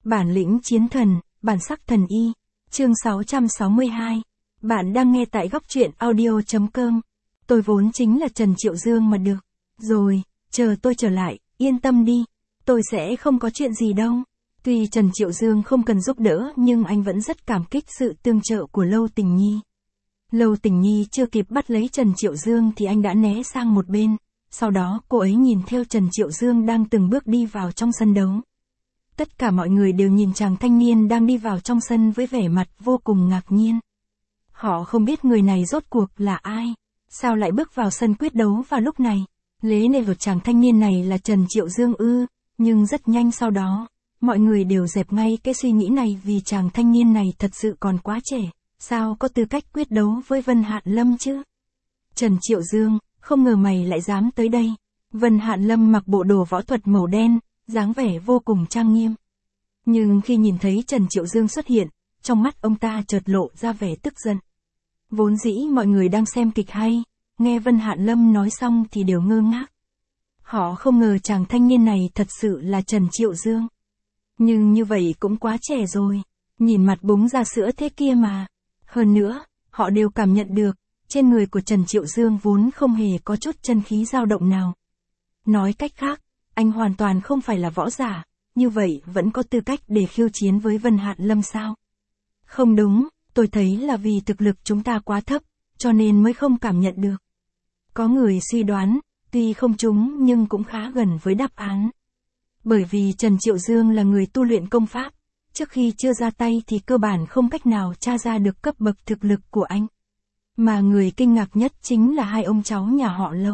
Bản lĩnh chiến thần, bản sắc thần y. Chương 662. Bạn đang nghe tại góc truyện audio.com. Tôi vốn chính là Trần Triệu Dương mà được. Rồi, chờ tôi trở lại, yên tâm đi. Tôi sẽ không có chuyện gì đâu. Tuy Trần Triệu Dương không cần giúp đỡ nhưng anh vẫn rất cảm kích sự tương trợ của Lâu Tình Nhi. Lâu Tình Nhi chưa kịp bắt lấy Trần Triệu Dương thì anh đã né sang một bên. Sau đó cô ấy nhìn theo Trần Triệu Dương đang từng bước đi vào trong sân đấu. Tất cả mọi người đều nhìn chàng thanh niên đang đi vào trong sân với vẻ mặt vô cùng ngạc nhiên. Họ không biết người này rốt cuộc là ai, sao lại bước vào sân quyết đấu vào lúc này. Lẽ nên của chàng thanh niên này là Trần Triệu Dương ư, nhưng rất nhanh sau đó, mọi người đều dẹp ngay cái suy nghĩ này vì chàng thanh niên này thật sự còn quá trẻ, sao có tư cách quyết đấu với Vân Hạn Lâm chứ. Trần Triệu Dương, không ngờ mày lại dám tới đây. Vân Hạn Lâm mặc bộ đồ võ thuật màu đen, dáng vẻ vô cùng trang nghiêm. Nhưng khi nhìn thấy Trần Triệu Dương xuất hiện, trong mắt ông ta chợt lộ ra vẻ tức giận. Vốn dĩ mọi người đang xem kịch hay, nghe Vân Hạn Lâm nói xong thì đều ngơ ngác. Họ không ngờ chàng thanh niên này thật sự là Trần Triệu Dương. Nhưng như vậy cũng quá trẻ rồi, nhìn mặt búng ra sữa thế kia mà. Hơn nữa, họ đều cảm nhận được, trên người của Trần Triệu Dương vốn không hề có chút chân khí dao động nào. Nói cách khác, anh hoàn toàn không phải là võ giả, như vậy vẫn có tư cách để khiêu chiến với Vân Hạn Lâm sao? Không đúng, tôi thấy là vì thực lực chúng ta quá thấp, cho nên mới không cảm nhận được. Có người suy đoán, tuy không trúng nhưng cũng khá gần với đáp án. Bởi vì Trần Triệu Dương là người tu luyện công pháp, trước khi chưa ra tay thì cơ bản không cách nào tra ra được cấp bậc thực lực của anh. Mà người kinh ngạc nhất chính là hai ông cháu nhà họ Lâu.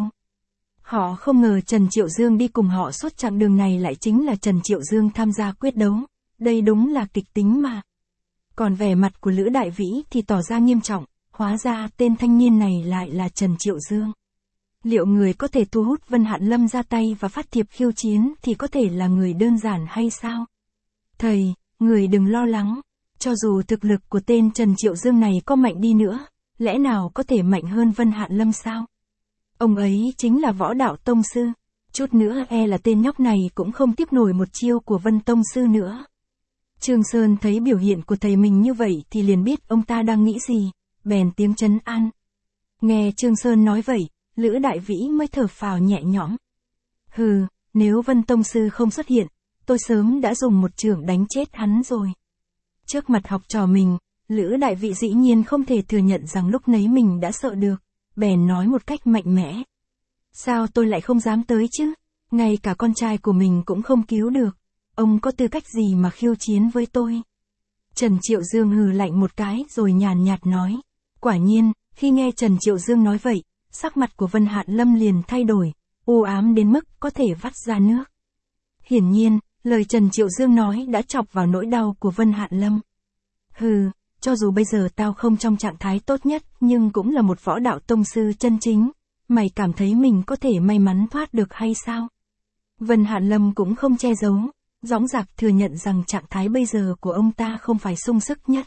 Họ không ngờ Trần Triệu Dương đi cùng họ suốt chặng đường này lại chính là Trần Triệu Dương tham gia quyết đấu, đây đúng là kịch tính mà. Còn vẻ mặt của Lữ Đại Vĩ thì tỏ ra nghiêm trọng, hóa ra tên thanh niên này lại là Trần Triệu Dương. Liệu người có thể thu hút Vân Hạn Lâm ra tay và phát thiệp khiêu chiến thì có thể là người đơn giản hay sao? Thầy, người đừng lo lắng, cho dù thực lực của tên Trần Triệu Dương này có mạnh đi nữa, lẽ nào có thể mạnh hơn Vân Hạn Lâm sao? Ông ấy chính là Võ Đạo Tông Sư, chút nữa là tên nhóc này cũng không tiếp nổi một chiêu của Vân Tông Sư nữa. Trương Sơn thấy biểu hiện của thầy mình như vậy thì liền biết ông ta đang nghĩ gì, bèn tiếng trấn an. Nghe Trương Sơn nói vậy, Lữ Đại Vĩ mới thở phào nhẹ nhõm. Hừ, nếu Vân Tông Sư không xuất hiện, tôi sớm đã dùng một chưởng đánh chết hắn rồi. Trước mặt học trò mình, Lữ Đại Vĩ dĩ nhiên không thể thừa nhận rằng lúc nấy mình đã sợ được, bèn nói một cách mạnh mẽ. Sao tôi lại không dám tới chứ, ngay cả con trai của mình cũng không cứu được, ông có tư cách gì mà khiêu chiến với tôi? Trần Triệu Dương hừ lạnh một cái rồi nhàn nhạt nói. Quả nhiên, khi nghe Trần Triệu Dương nói vậy, sắc mặt của Vân Hạn Lâm liền thay đổi, u ám đến mức có thể vắt ra nước. Hiển nhiên, lời Trần Triệu Dương nói đã chọc vào nỗi đau của Vân Hạn Lâm. Hừ, cho dù bây giờ tao không trong trạng thái tốt nhất nhưng cũng là một võ đạo tông sư chân chính, mày cảm thấy mình có thể may mắn thoát được hay sao? Vân Hạn Lâm cũng không che giấu, dõng dạc thừa nhận rằng trạng thái bây giờ của ông ta không phải sung sức nhất.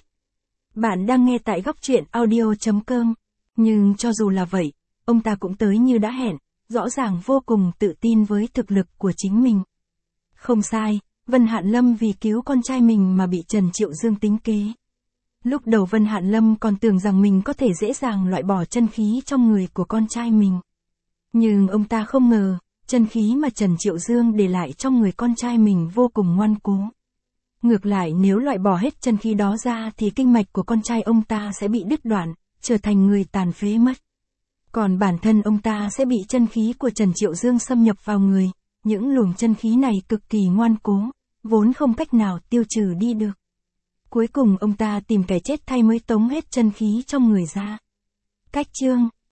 Bạn đang nghe tại góc truyện audio.com, nhưng cho dù là vậy, ông ta cũng tới như đã hẹn, rõ ràng vô cùng tự tin với thực lực của chính mình. Không sai, Vân Hạn Lâm vì cứu con trai mình mà bị Trần Triệu Dương tính kế. Lúc đầu Vân Hạn Lâm còn tưởng rằng mình có thể dễ dàng loại bỏ chân khí trong người của con trai mình. Nhưng ông ta không ngờ, chân khí mà Trần Triệu Dương để lại trong người con trai mình vô cùng ngoan cố. Ngược lại nếu loại bỏ hết chân khí đó ra thì kinh mạch của con trai ông ta sẽ bị đứt đoạn, trở thành người tàn phế mất. Còn bản thân ông ta sẽ bị chân khí của Trần Triệu Dương xâm nhập vào người, những luồng chân khí này cực kỳ ngoan cố, vốn không cách nào tiêu trừ đi được. Cuối cùng ông ta tìm kẻ chết thay mới tống hết chân khí trong người ra. Cách chương